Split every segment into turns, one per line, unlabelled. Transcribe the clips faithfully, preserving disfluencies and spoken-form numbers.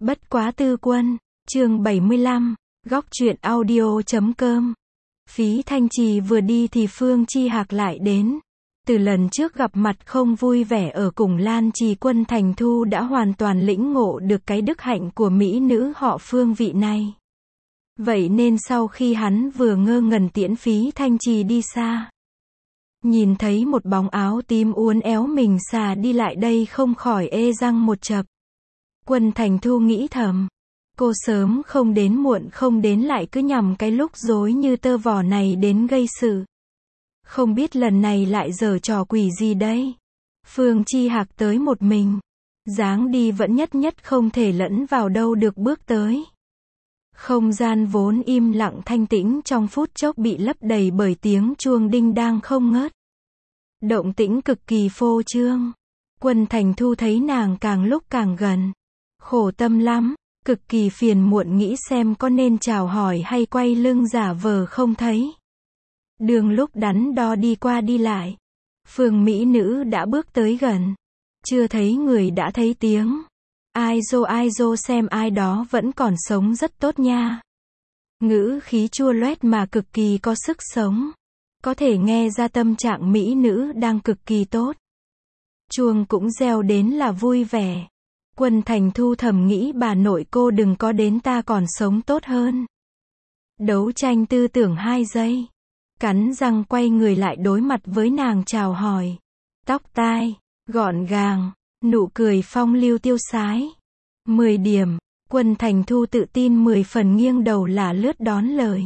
Bất quá tư quân, chương bảy mươi lăm, góc truyện audio chấm com. Phí Thanh Trì vừa đi thì Phương Chi Hạc lại đến. Từ lần trước gặp mặt không vui vẻ ở cùng Lan Trì Quân Thành Thu đã hoàn toàn lĩnh ngộ được cái đức hạnh của mỹ nữ họ Phương vị này. Vậy nên sau khi hắn vừa ngơ ngẩn tiễn Phí Thanh Trì đi xa, nhìn thấy một bóng áo tím uốn éo mình xà đi lại đây không khỏi ê răng một chập. Quân Thành Thu nghĩ thầm, cô sớm không đến muộn không đến lại cứ nhằm cái lúc rối như tơ vò này đến gây sự. Không biết lần này lại giở trò quỷ gì đây. Phương Chi Hạc tới một mình, dáng đi vẫn nhất nhất không thể lẫn vào đâu được bước tới. Không gian vốn im lặng thanh tĩnh trong phút chốc bị lấp đầy bởi tiếng chuông đinh đang không ngớt. Động tĩnh cực kỳ phô trương. Quân Thành Thu thấy nàng càng lúc càng gần, khổ tâm lắm, cực kỳ phiền muộn nghĩ xem có nên chào hỏi hay quay lưng giả vờ không thấy. Đường lúc đắn đo đi qua đi lại, Phương mỹ nữ đã bước tới gần. Chưa thấy người đã thấy tiếng. Ai dô ai dô xem ai đó vẫn còn sống rất tốt nha. Ngữ khí chua loét mà cực kỳ có sức sống. Có thể nghe ra tâm trạng mỹ nữ đang cực kỳ tốt. Chuông cũng reo đến là vui vẻ. Quân Thành Thu thầm nghĩ bà nội cô đừng có đến ta còn sống tốt hơn. Đấu tranh tư tưởng hai giây. Cắn răng quay người lại đối mặt với nàng chào hỏi. Tóc tai, gọn gàng, nụ cười phong lưu tiêu sái. mười điểm, Quân Thành Thu tự tin mười phần nghiêng đầu là lướt đón lời.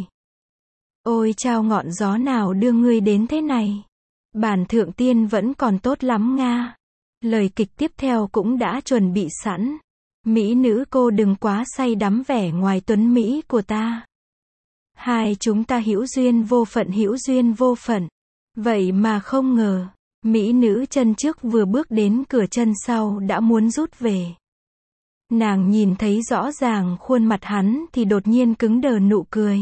Ôi chao ngọn gió nào đưa ngươi đến thế này. Bản thượng tiên vẫn còn tốt lắm nga. Lời kịch tiếp theo cũng đã chuẩn bị sẵn. Mỹ nữ cô đừng quá say đắm vẻ ngoài tuấn Mỹ của ta. Hai chúng ta hữu duyên vô phận hữu duyên vô phận. Vậy mà không ngờ, mỹ nữ chân trước vừa bước đến cửa chân sau đã muốn rút về. Nàng nhìn thấy rõ ràng khuôn mặt hắn thì đột nhiên cứng đờ nụ cười.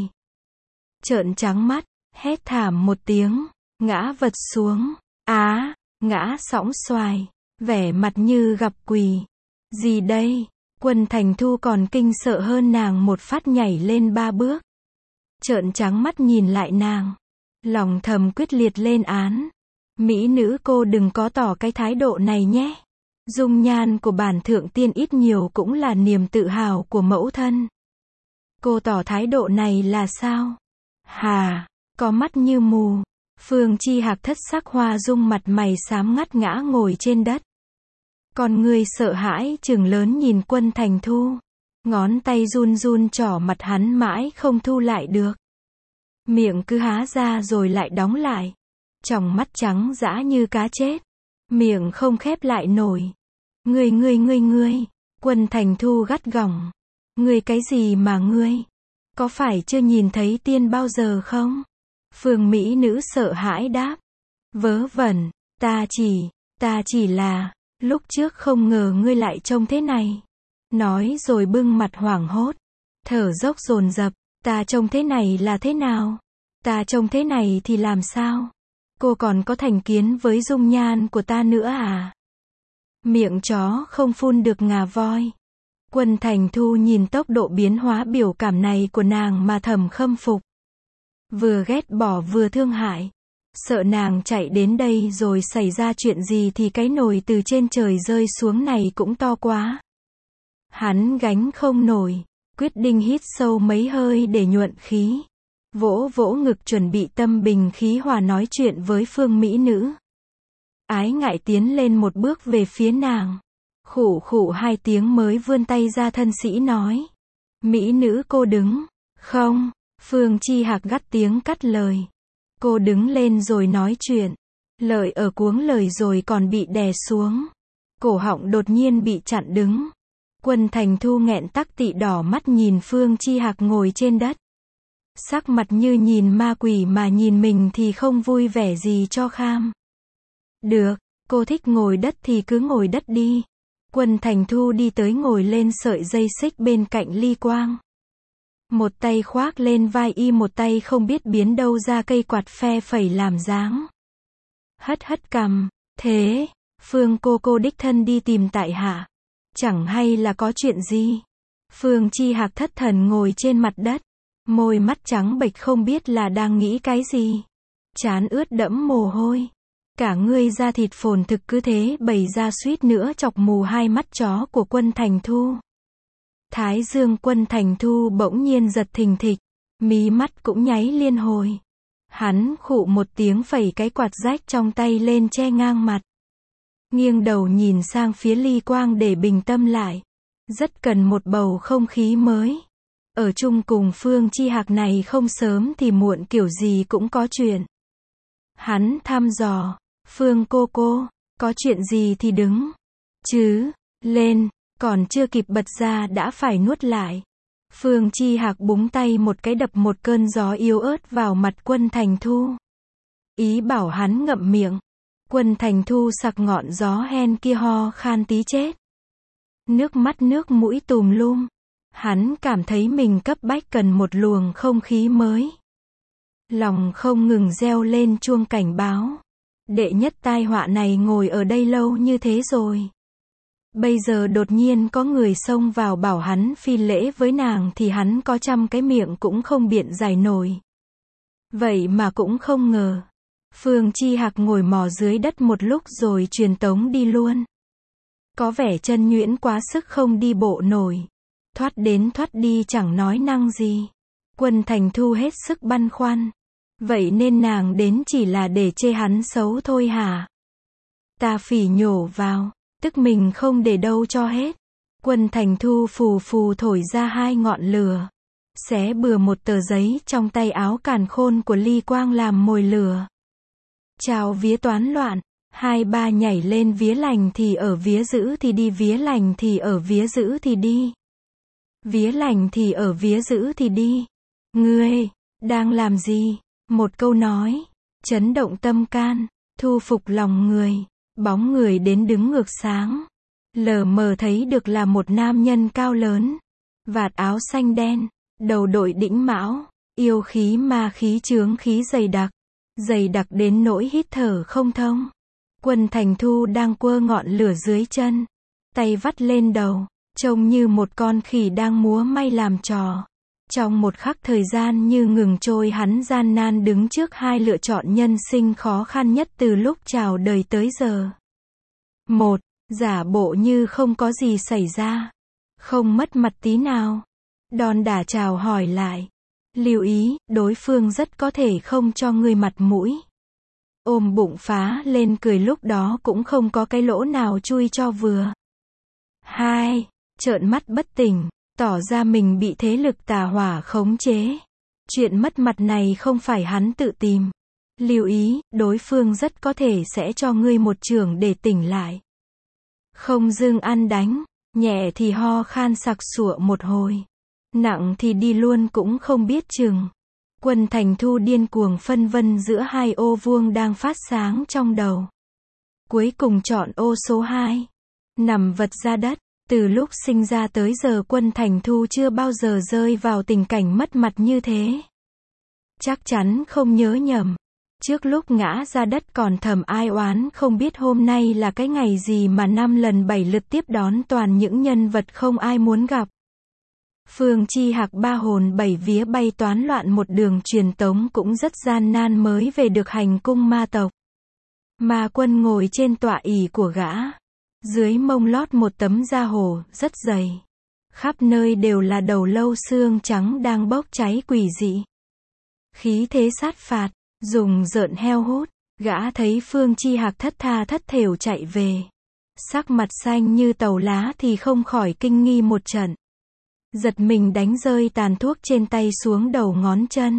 Trợn trắng mắt, hét thảm một tiếng, ngã vật xuống. Á, ngã sõng xoài, vẻ mặt như gặp quỷ. Gì đây? Quân Thành Thu còn kinh sợ hơn nàng một phát nhảy lên ba bước. Trợn trắng mắt nhìn lại nàng. Lòng thầm quyết liệt lên án. Mỹ nữ cô đừng có tỏ cái thái độ này nhé. Dung nhan của bản thượng tiên ít nhiều cũng là niềm tự hào của mẫu thân. Cô tỏ thái độ này là sao? Hà, có mắt như mù. Phương Chi Hạc thất sắc hoa dung mặt mày xám ngắt ngã ngồi trên đất. Còn người sợ hãi trừng lớn nhìn Quân Thành Thu. Ngón tay run run trỏ mặt hắn mãi không thu lại được. Miệng cứ há ra rồi lại đóng lại. Tròng mắt trắng dã như cá chết. Miệng không khép lại nổi. Ngươi ngươi ngươi ngươi. Quân Thành Thu gắt gỏng. Ngươi cái gì mà ngươi? Có phải chưa nhìn thấy tiên bao giờ không? Phương mỹ nữ sợ hãi đáp. Vớ vẩn, ta chỉ, ta chỉ là, lúc trước không ngờ ngươi lại trông thế này. Nói rồi bưng mặt hoảng hốt. Thở dốc dồn dập. Ta trông thế này là thế nào? Ta trông thế này thì làm sao? Cô còn có thành kiến với dung nhan của ta nữa à? Miệng chó không phun được ngà voi. Quân Thành Thu nhìn tốc độ biến hóa biểu cảm này của nàng mà thầm khâm phục. Vừa ghét bỏ vừa thương hại. Sợ nàng chạy đến đây rồi xảy ra chuyện gì thì cái nồi từ trên trời rơi xuống này cũng to quá. Hắn gánh không nổi, quyết định hít sâu mấy hơi để nhuận khí. Vỗ vỗ ngực chuẩn bị tâm bình khí hòa nói chuyện với Phương mỹ nữ. Ái ngại tiến lên một bước về phía nàng. Khụ khụ hai tiếng mới vươn tay ra thân sĩ nói. Mỹ nữ cô đứng. Không, Phương Chi Hạc gắt tiếng cắt lời. Cô đứng lên rồi nói chuyện. Lợi ở cuống lời rồi còn bị đè xuống. Cổ họng đột nhiên bị chặn đứng. Quân Thành Thu nghẹn tắc tị đỏ mắt nhìn Phương Chi Hạc ngồi trên đất. Sắc mặt như nhìn ma quỷ mà nhìn mình thì không vui vẻ gì cho kham. Được, cô thích ngồi đất thì cứ ngồi đất đi. Quân Thành Thu đi tới ngồi lên sợi dây xích bên cạnh Ly Quang. Một tay khoác lên vai y một tay không biết biến đâu ra cây quạt phe phẩy làm dáng. Hất hất cằm, thế, Phương cô cô đích thân đi tìm tại hạ. Chẳng hay là có chuyện gì. Phương Chi Hạc thất thần ngồi trên mặt đất, môi mắt trắng bệch không biết là đang nghĩ cái gì. Trán ướt đẫm mồ hôi. Cả người da thịt phồn thực cứ thế bày ra suýt nữa chọc mù hai mắt chó của Quân Thành Thu. Thái dương Quân Thành Thu bỗng nhiên giật thình thịch, mí mắt cũng nháy liên hồi. Hắn khụ một tiếng phẩy cái quạt rách trong tay lên che ngang mặt. Nghiêng đầu nhìn sang phía Ly Quang để bình tâm lại. Rất cần một bầu không khí mới. Ở chung cùng Phương Chi Hạc này không sớm thì muộn kiểu gì cũng có chuyện. Hắn thăm dò, Phương cô cô, có chuyện gì thì đứng. Chứ, lên, còn chưa kịp bật ra đã phải nuốt lại. Phương Chi Hạc búng tay một cái đập một cơn gió yếu ớt vào mặt Quân Thành Thu. Ý bảo hắn ngậm miệng. Quân Thành Thu sặc ngọn gió hen kia ho khan tí chết. Nước mắt nước mũi tùm lum. Hắn cảm thấy mình cấp bách cần một luồng không khí mới. Lòng không ngừng reo lên chuông cảnh báo. Đệ nhất tai họa này ngồi ở đây lâu như thế rồi. Bây giờ đột nhiên có người xông vào bảo hắn phi lễ với nàng thì hắn có trăm cái miệng cũng không biện giải nổi. Vậy mà cũng không ngờ. Phương Chi Hạc ngồi mò dưới đất một lúc rồi truyền tống đi luôn. Có vẻ chân nhuyễn quá sức không đi bộ nổi. Thoát đến thoát đi chẳng nói năng gì. Quân Thành Thu hết sức băn khoăn. Vậy nên nàng đến chỉ là để chê hắn xấu thôi hả? Ta phỉ nhổ vào, tức mình không để đâu cho hết. Quân Thành Thu phù phù thổi ra hai ngọn lửa. Xé bừa một tờ giấy trong tay áo càn khôn của Ly Quang làm mồi lửa. Chào vía toán loạn. Hai ba nhảy lên vía lành thì ở vía dữ thì đi, vía lành thì ở vía dữ thì đi. Vía lành thì ở vía dữ thì đi. Ngươi, đang làm gì? Một câu nói, chấn động tâm can, thu phục lòng người. Bóng người đến đứng ngược sáng. Lờ mờ thấy được là một nam nhân cao lớn. Vạt áo xanh đen, đầu đội đĩnh mão, yêu khí ma khí chướng khí dày đặc. Dày đặc đến nỗi hít thở không thông. Quân Thành Thu đang quơ ngọn lửa dưới chân. Tay vắt lên đầu, trông như một con khỉ đang múa may làm trò. Trong một khắc thời gian như ngừng trôi hắn gian nan đứng trước hai lựa chọn nhân sinh khó khăn nhất từ lúc chào đời tới giờ. Một, giả bộ như không có gì xảy ra. Không mất mặt tí nào. Đòn đả chào hỏi lại. Lưu ý, đối phương rất có thể không cho ngươi mặt mũi. Ôm bụng phá lên cười lúc đó cũng không có cái lỗ nào chui cho vừa. Hai, trợn mắt bất tỉnh, tỏ ra mình bị thế lực tà hỏa khống chế. Chuyện mất mặt này không phải hắn tự tìm. Lưu ý, đối phương rất có thể sẽ cho ngươi một chưởng để tỉnh lại. Không dưng ăn đánh, nhẹ thì ho khan sặc sụa một hồi. Nặng thì đi luôn cũng không biết chừng. Quân Thành Thu điên cuồng phân vân giữa hai ô vuông đang phát sáng trong đầu. Cuối cùng chọn ô số hai. Nằm vật ra đất. Từ lúc sinh ra tới giờ Quân Thành Thu chưa bao giờ rơi vào tình cảnh mất mặt như thế. Chắc chắn không nhớ nhầm. Trước lúc ngã ra đất còn thầm ai oán không biết hôm nay là cái ngày gì mà năm lần bảy lượt tiếp đón toàn những nhân vật không ai muốn gặp. Phương Chi Hạc ba hồn bảy vía bay toán loạn một đường truyền tống cũng rất gian nan mới về được hành cung ma tộc. Ma Quân ngồi trên tọa ỷ của gã. Dưới mông lót một tấm da hổ rất dày. Khắp nơi đều là đầu lâu xương trắng đang bốc cháy quỷ dị. Khí thế sát phạt, dùng rợn heo hút. Gã thấy Phương Chi Hạc thất tha thất thểu chạy về. Sắc mặt xanh như tàu lá thì không khỏi kinh nghi một trận. Giật mình đánh rơi tàn thuốc trên tay xuống đầu ngón chân.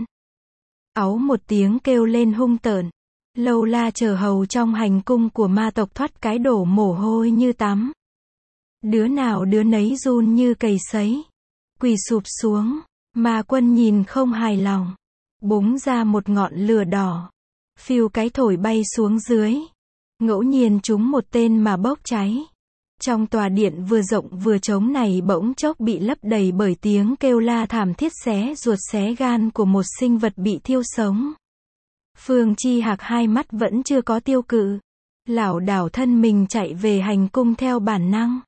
Áu một tiếng kêu lên hung tợn. Lâu la chờ hầu trong hành cung của ma tộc thoát cái đổ mồ hôi như tắm. Đứa nào đứa nấy run như cầy sấy. Quỳ sụp xuống. Ma Quân nhìn không hài lòng. Búng ra một ngọn lửa đỏ. Phiêu cái thổi bay xuống dưới. Ngẫu nhiên trúng một tên mà bốc cháy. Trong tòa điện vừa rộng vừa trống này bỗng chốc bị lấp đầy bởi tiếng kêu la thảm thiết xé ruột xé gan của một sinh vật bị thiêu sống. Phương Chi Hạc hai mắt vẫn chưa có tiêu cự. Lảo đảo thân mình chạy về hành cung theo bản năng.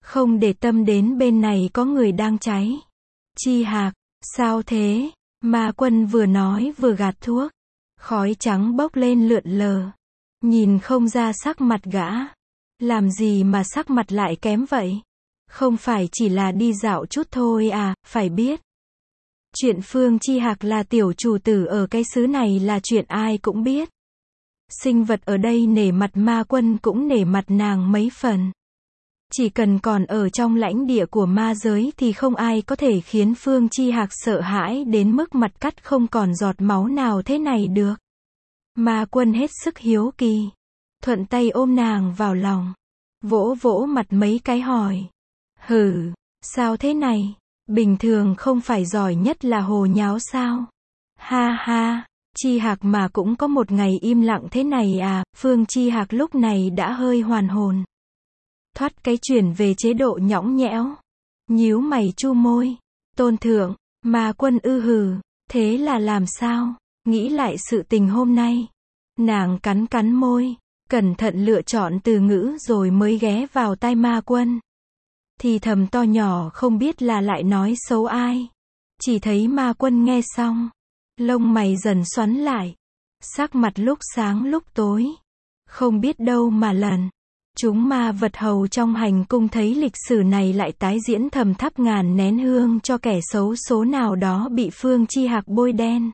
Không để tâm đến bên này có người đang cháy. Chi Hạc, sao thế? Ma Quân vừa nói vừa gạt thuốc. Khói trắng bốc lên lượn lờ. Nhìn không ra sắc mặt gã. Làm gì mà sắc mặt lại kém vậy? Không phải chỉ là đi dạo chút thôi à, phải biết. Chuyện Phương Chi Hạc là tiểu chủ tử ở cái xứ này là chuyện ai cũng biết. Sinh vật ở đây nể mặt Ma Quân cũng nể mặt nàng mấy phần. Chỉ cần còn ở trong lãnh địa của ma giới thì không ai có thể khiến Phương Chi Hạc sợ hãi đến mức mặt cắt không còn giọt máu nào thế này được. Ma Quân hết sức hiếu kỳ. Thuận tay ôm nàng vào lòng. Vỗ vỗ mặt mấy cái hỏi. Hừ, sao thế này? Bình thường không phải giỏi nhất là hồ nháo sao? Ha ha, Chi Hạc mà cũng có một ngày im lặng thế này à? Phương Chi Hạc lúc này đã hơi hoàn hồn. Thoát cái chuyển về chế độ nhõng nhẽo. Nhíu mày chu môi. Tôn thượng, Ma Quân ư hừ, thế là làm sao? Nghĩ lại sự tình hôm nay. Nàng cắn cắn môi, cẩn thận lựa chọn từ ngữ rồi mới ghé vào tai Ma Quân. Thì thầm to nhỏ không biết là lại nói xấu ai. Chỉ thấy Ma Quân nghe xong. Lông mày dần xoắn lại. Sắc mặt lúc sáng lúc tối. Không biết đâu mà lần. Chúng ma vật hầu trong hành cung thấy lịch sử này lại tái diễn thầm thắp ngàn nén hương cho kẻ xấu số nào đó bị Phương Chi Hạc bôi đen.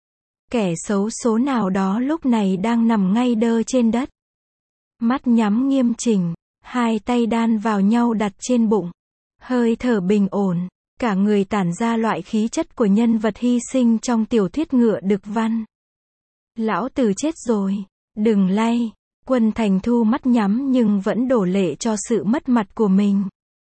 Kẻ xấu số nào đó lúc này đang nằm ngay đơ trên đất. Mắt nhắm nghiêm chỉnh, hai tay đan vào nhau đặt trên bụng. Hơi thở bình ổn, cả người tản ra loại khí chất của nhân vật hy sinh trong tiểu thuyết ngựa đực văn. Lão tử chết rồi, đừng lay. Quân Thành Thu mắt nhắm nhưng vẫn đổ lệ cho sự mất mặt của mình.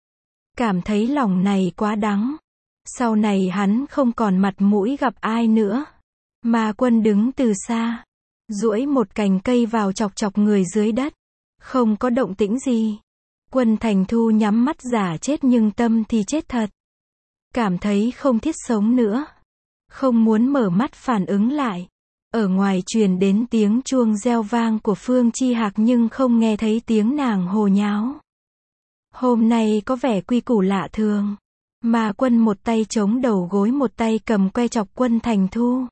Cảm thấy lòng này quá đắng. Sau này hắn không còn mặt mũi gặp ai nữa. Ma Quân đứng từ xa. Duỗi một cành cây vào chọc chọc người dưới đất. Không có động tĩnh gì. Quân Thành Thu nhắm mắt giả chết nhưng tâm thì chết thật. Cảm thấy không thiết sống nữa. Không muốn mở mắt phản ứng lại. Ở ngoài truyền đến tiếng chuông reo vang của Phương Chi Hạc nhưng không nghe thấy tiếng nàng hồ nháo. Hôm nay có vẻ quy củ lạ thường. Ma Quân một tay chống đầu gối một tay cầm que chọc Quân Thành Thu.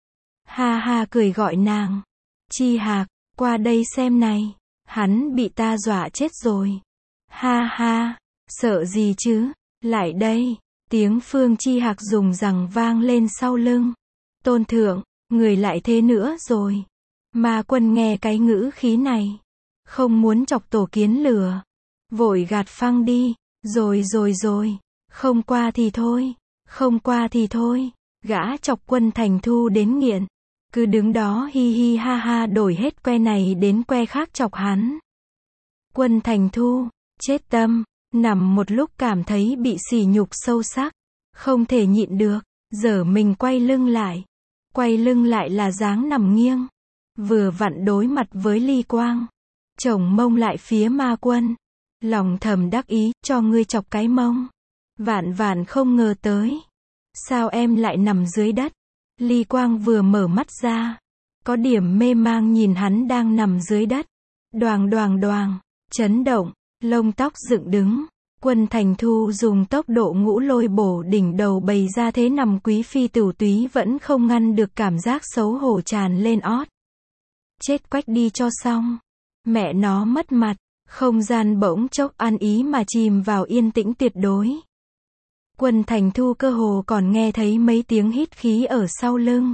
Ha ha cười gọi nàng. Chi Hạc, qua đây xem này. Hắn bị ta dọa chết rồi. Ha ha, sợ gì chứ, lại đây. Tiếng Phương Chi Hạc dùng rằng vang lên sau lưng. Tôn thượng. Người lại thế nữa rồi. Ma Quân nghe cái ngữ khí này. Không muốn chọc tổ kiến lửa. Vội gạt phăng đi. Rồi rồi rồi. Không qua thì thôi. Không qua thì thôi. Gã chọc Quân Thành Thu đến nghiện. Cứ đứng đó hi hi ha ha đổi hết que này đến que khác chọc hắn. Quân Thành Thu. Chết tâm. Nằm một lúc cảm thấy bị sỉ nhục sâu sắc. Không thể nhịn được. Giờ mình quay lưng lại. Quay lưng lại là dáng nằm nghiêng. Vừa vặn đối mặt với Ly Quang. Chồng mông lại phía Ma Quân. Lòng thầm đắc ý, cho ngươi chọc cái mông. Vạn vạn không ngờ tới. Sao em lại nằm dưới đất? Ly Quang vừa mở mắt ra. Có điểm mê mang nhìn hắn đang nằm dưới đất. Đoàng đoàng đoàng. Chấn động. Lông tóc dựng đứng. Quân Thành Thu dùng tốc độ ngũ lôi bổ đỉnh đầu bày ra thế nằm quý phi tửu túy vẫn không ngăn được cảm giác xấu hổ tràn lên ót. Chết quách đi cho xong. Mẹ nó mất mặt. Không gian bỗng chốc ăn ý mà chìm vào yên tĩnh tuyệt đối. Quân Thành Thu cơ hồ còn nghe thấy mấy tiếng hít khí ở sau lưng.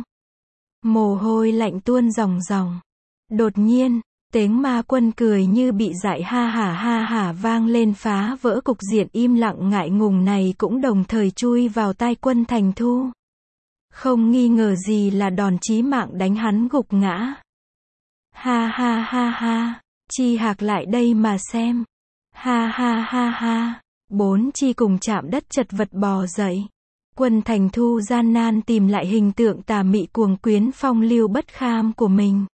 Mồ hôi lạnh tuôn ròng ròng. Đột nhiên, tiếng Ma Quân cười như bị dại ha hả ha hả vang lên phá vỡ cục diện im lặng ngại ngùng này cũng đồng thời chui vào tai Quân Thành Thu. Không nghi ngờ gì là đòn chí mạng đánh hắn gục ngã. Ha ha ha ha, Chi Hạc lại đây mà xem. Ha ha ha ha, bốn chi cùng chạm đất chật vật bò dậy. Quân Thành Thu gian nan tìm lại hình tượng tà mị cuồng quyến phong lưu bất kham của mình.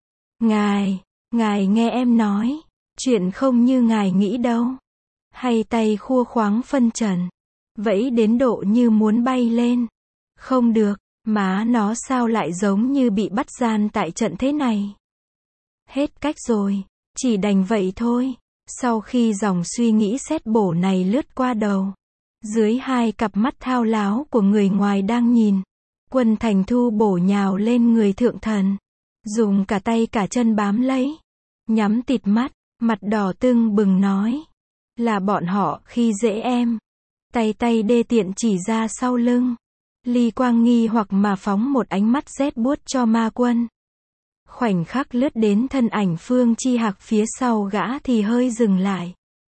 Ngài, ngài nghe em nói, chuyện không như ngài nghĩ đâu. Hay tay khua khoáng phân trần, vẫy đến độ như muốn bay lên. Không được, má nó sao lại giống như bị bắt gian tại trận thế này. Hết cách rồi, chỉ đành vậy thôi. Sau khi dòng suy nghĩ xét bổ này lướt qua đầu, dưới hai cặp mắt thao láo của người ngoài đang nhìn, Quân Thành Thu bổ nhào lên người thượng thần, dùng cả tay cả chân bám lấy, nhắm tịt mắt, mặt đỏ tưng bừng nói, là bọn họ khi dễ em. Tay tay đê tiện chỉ ra sau lưng. Ly Quang nghi hoặc mà phóng một ánh mắt rét buốt cho Ma Quân. Khoảnh khắc lướt đến thân ảnh Phương Chi Hạc phía sau gã thì hơi dừng lại.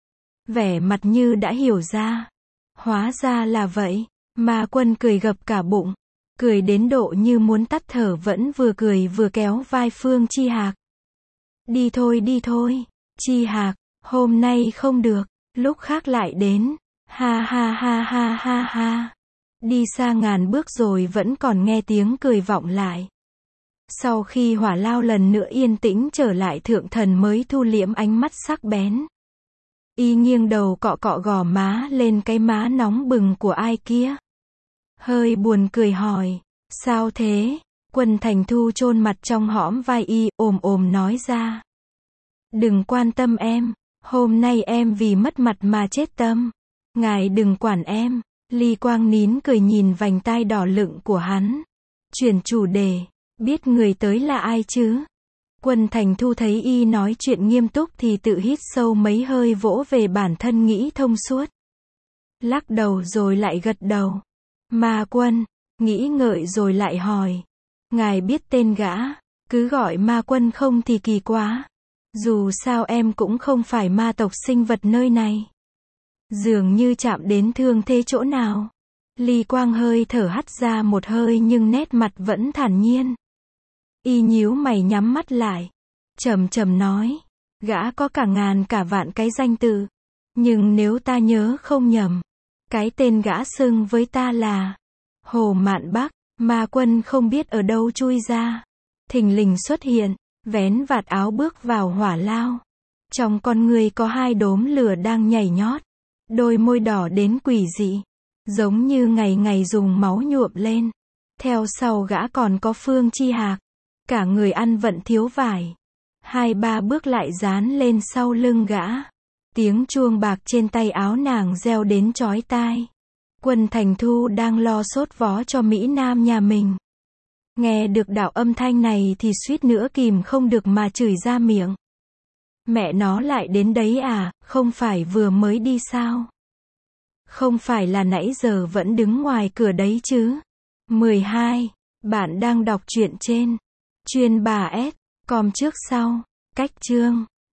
Vẻ mặt như đã hiểu ra. Hóa ra là vậy. Ma Quân cười gập cả bụng. Cười đến độ như muốn tắt thở, vẫn vừa cười vừa kéo vai Phương Chi Hạc. Đi thôi đi thôi, Chi Hạc, hôm nay không được, lúc khác lại đến. Ha ha ha ha ha ha. Đi xa ngàn bước rồi vẫn còn nghe tiếng cười vọng lại. Sau khi Hỏa Lao lần nữa yên tĩnh trở lại, thượng thần mới thu liễm ánh mắt sắc bén. Y nghiêng đầu cọ cọ gò má lên cái má nóng bừng của ai kia. Hơi buồn cười hỏi, sao thế? Quân Thành Thu chôn mặt trong hõm vai y, ồm ồm nói ra. Đừng quan tâm em, hôm nay em vì mất mặt mà chết tâm. Ngài đừng quản em. Ly Quang nín cười nhìn vành tai đỏ lựng của hắn. Chuyển chủ đề, biết người tới là ai chứ? Quân Thành Thu thấy y nói chuyện nghiêm túc thì tự hít sâu mấy hơi, vỗ về bản thân nghĩ thông suốt. Lắc đầu rồi lại gật đầu. Ma Quân, nghĩ ngợi rồi lại hỏi. Ngài biết tên gã, cứ gọi Ma Quân không thì kỳ quá. Dù sao em cũng không phải ma tộc sinh vật nơi này. Dường như chạm đến thương thế chỗ nào. Ly Quang hơi thở hắt ra một hơi nhưng nét mặt vẫn thản nhiên. Y nhíu mày nhắm mắt lại. Trầm trầm nói. Gã có cả ngàn cả vạn cái danh tự. Nhưng nếu ta nhớ không nhầm, cái tên gã xưng với ta là Hồ Mạn Bắc. Ma Quân không biết ở đâu chui ra. Thình lình xuất hiện, vén vạt áo bước vào hỏa lao. Trong con người có hai đốm lửa đang nhảy nhót. Đôi môi đỏ đến quỷ dị, giống như ngày ngày dùng máu nhuộm lên. Theo sau gã còn có Phương Chi Hạc, cả người ăn vận thiếu vải. Hai ba bước lại dán lên sau lưng gã. Tiếng chuông bạc trên tay áo nàng reo đến chói tai. Quân Thành Thu đang lo sốt vó cho Mỹ Nam nhà mình. Nghe được đạo âm thanh này thì suýt nữa kìm không được mà chửi ra miệng. Mẹ nó lại đến đấy à, không phải vừa mới đi sao? Không phải là nãy giờ vẫn đứng ngoài cửa đấy chứ? mười hai. Bạn đang đọc truyện trên chuyên bà S com trước sau. Cách chương